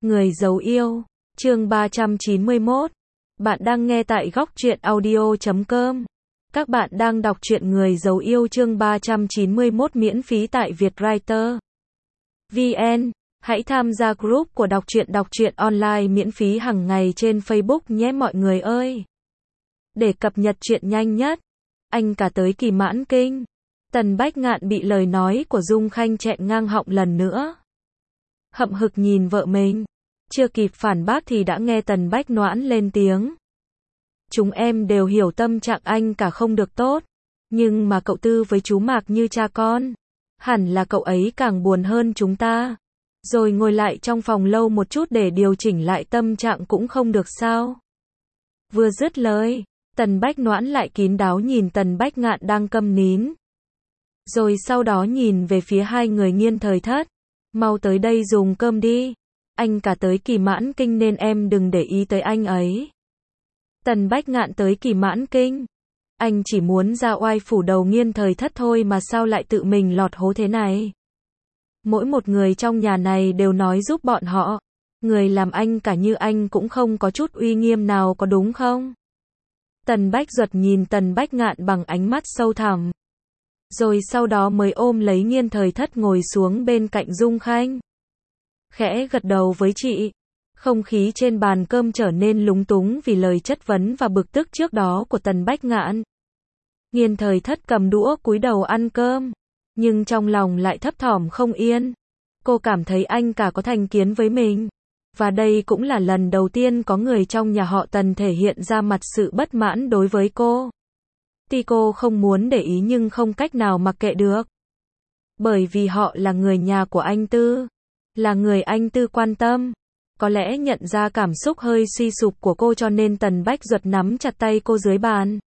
Người giấu yêu, chương 391. Bạn đang nghe tại góc truyện audio.com. Các bạn đang đọc truyện Người giấu yêu chương 391 miễn phí tại Vietwriter VN. Hãy tham gia group của đọc truyện online miễn phí hàng ngày trên Facebook nhé mọi người ơi. Để cập nhật truyện nhanh nhất, anh cả tới kỳ mãn kinh. Tần Bách Ngạn bị lời nói của Dung Khanh chẹn ngang họng lần nữa. Hậm hực nhìn vợ mình. Chưa kịp phản bác thì đã nghe Tần Bách Noãn lên tiếng. Chúng em đều hiểu tâm trạng anh cả không được tốt. Nhưng mà cậu Tư với chú Mạc như cha con. Hẳn là cậu ấy càng buồn hơn chúng ta. Rồi ngồi lại trong phòng lâu một chút để điều chỉnh lại tâm trạng cũng không được sao. Vừa dứt lời, Tần Bách Noãn lại kín đáo nhìn Tần Bách Ngạn đang câm nín. Rồi sau đó nhìn về phía hai người Nghiên Thời Thất. Mau tới đây dùng cơm đi. Anh cả tới kỳ mãn kinh nên em đừng để ý tới anh ấy. Tần Bách Ngạn tới kỳ mãn kinh. Anh chỉ muốn ra oai phủ đầu Nghiên Thời Thất thôi mà sao lại tự mình lọt hố thế này. Mỗi một người trong nhà này đều nói giúp bọn họ. Người làm anh cả như anh cũng không có chút uy nghiêm nào có đúng không? Tần Bách Duật nhìn Tần Bách Ngạn bằng ánh mắt sâu thẳm. Rồi sau đó mới ôm lấy Nghiên Thời Thất ngồi xuống bên cạnh Dung Khanh. Khẽ gật đầu với chị. Không khí trên bàn cơm trở nên lúng túng vì lời chất vấn và bực tức trước đó của Tần Bách Ngạn. Nghiên Thời Thất cầm đũa cúi đầu ăn cơm. Nhưng trong lòng lại thấp thỏm không yên. Cô cảm thấy anh cả có thành kiến với mình. Và đây cũng là lần đầu tiên có người trong nhà họ Tần thể hiện ra mặt sự bất mãn đối với cô. Tuy cô không muốn để ý nhưng không cách nào mặc kệ được. Bởi vì họ là người nhà của anh Tư. Là người anh Tư quan tâm. Có lẽ nhận ra cảm xúc hơi suy sụp của cô cho nên Tần Bách Duật nắm chặt tay cô dưới bàn.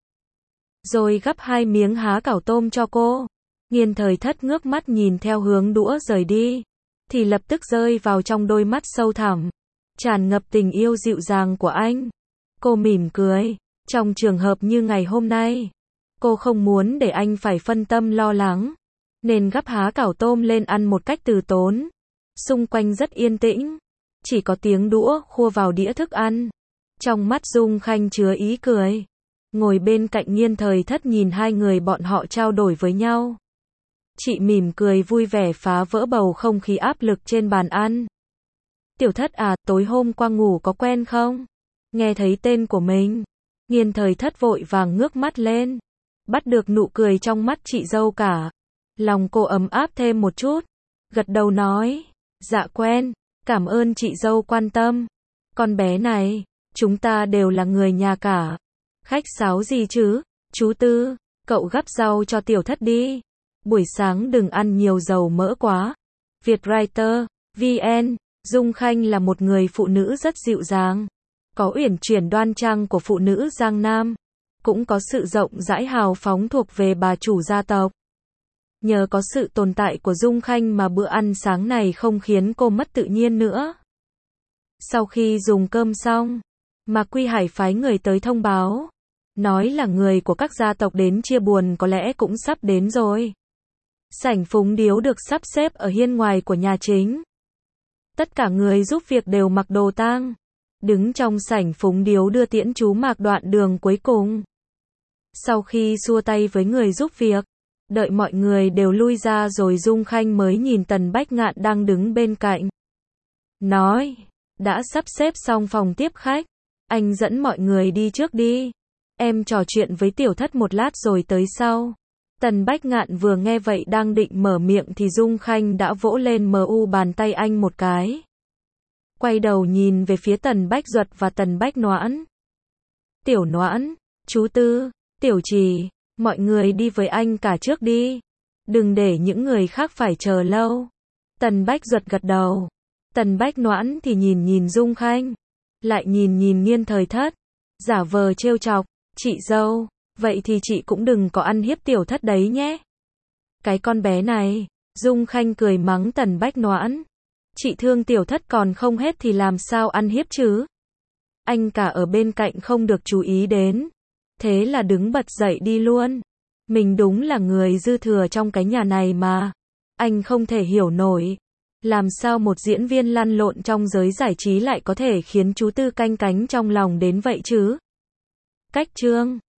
Rồi gắp 2 miếng há cảo tôm cho cô. Nghiên Thời Thất ngước mắt nhìn theo hướng đũa rời đi. Thì lập tức rơi vào trong đôi mắt sâu thẳm. Tràn ngập tình yêu dịu dàng của anh. Cô mỉm cười. Trong trường hợp như ngày hôm nay. Cô không muốn để anh phải phân tâm lo lắng. Nên gắp há cảo tôm lên ăn một cách từ tốn. Xung quanh rất yên tĩnh. Chỉ có tiếng đũa khua vào đĩa thức ăn. Trong mắt Dung Khanh chứa ý cười. Ngồi bên cạnh Nghiên Thời Thất nhìn hai người bọn họ trao đổi với nhau. Chị mỉm cười vui vẻ phá vỡ bầu không khí áp lực trên bàn ăn. Tiểu Thất à, tối hôm qua ngủ có quen không? Nghe thấy tên của mình. Nghiên Thời Thất vội vàng ngước mắt lên. Bắt được nụ cười trong mắt chị dâu cả. Lòng cô ấm áp thêm một chút. Gật đầu nói. Dạ quen. Cảm ơn chị dâu quan tâm. Con bé này, chúng ta đều là người nhà cả. Khách sáo gì chứ? Chú Tư, cậu gắp rau cho Tiểu Thất đi. Buổi sáng đừng ăn nhiều dầu mỡ quá. Vietwriter VN. Dung Khanh là một người phụ nữ rất dịu dàng. Có uyển chuyển đoan trang của phụ nữ Giang Nam. Cũng có sự rộng rãi hào phóng thuộc về bà chủ gia tộc. Nhờ có sự tồn tại của Dung Khanh mà bữa ăn sáng này không khiến cô mất tự nhiên nữa. Sau khi dùng cơm xong, Mạc Quy Hải phái người tới thông báo. Nói là người của các gia tộc đến chia buồn có lẽ cũng sắp đến rồi. Sảnh phúng điếu được sắp xếp ở hiên ngoài của nhà chính. Tất cả người giúp việc đều mặc đồ tang. Đứng trong sảnh phúng điếu đưa tiễn chú Mạc đoạn đường cuối cùng. Sau khi xua tay với người giúp việc, đợi mọi người đều lui ra rồi Dung Khanh mới nhìn Tần Bách Ngạn đang đứng bên cạnh. Nói, đã sắp xếp xong phòng tiếp khách. Anh dẫn mọi người đi trước đi. Em trò chuyện với Tiểu Thất một lát rồi tới sau. Tần Bách Ngạn vừa nghe vậy đang định mở miệng thì Dung Khanh đã vỗ lên bàn tay anh một cái. Quay đầu nhìn về phía Tần Bách Duật và Tần Bách Noãn. Tiểu Noãn, chú Tư, Tiểu Trì, mọi người đi với anh cả trước đi. Đừng để những người khác phải chờ lâu. Tần Bách Duật gật đầu. Tần Bách Noãn thì nhìn Dung Khanh. Lại nhìn Nghiên Thời Thất. Giả vờ trêu chọc. Chị dâu, vậy thì chị cũng đừng có ăn hiếp Tiểu Thất đấy nhé. Cái con bé này. Dung Khanh cười mắng Tần Bách Noãn. Chị thương Tiểu Thất còn không hết thì làm sao ăn hiếp chứ? Anh cả ở bên cạnh không được chú ý đến. Thế là đứng bật dậy đi luôn. Mình đúng là người dư thừa trong cái nhà này mà. Anh không thể hiểu nổi. Làm sao một diễn viên lăn lộn trong giới giải trí lại có thể khiến chú Tư canh cánh trong lòng đến vậy chứ? Cách chương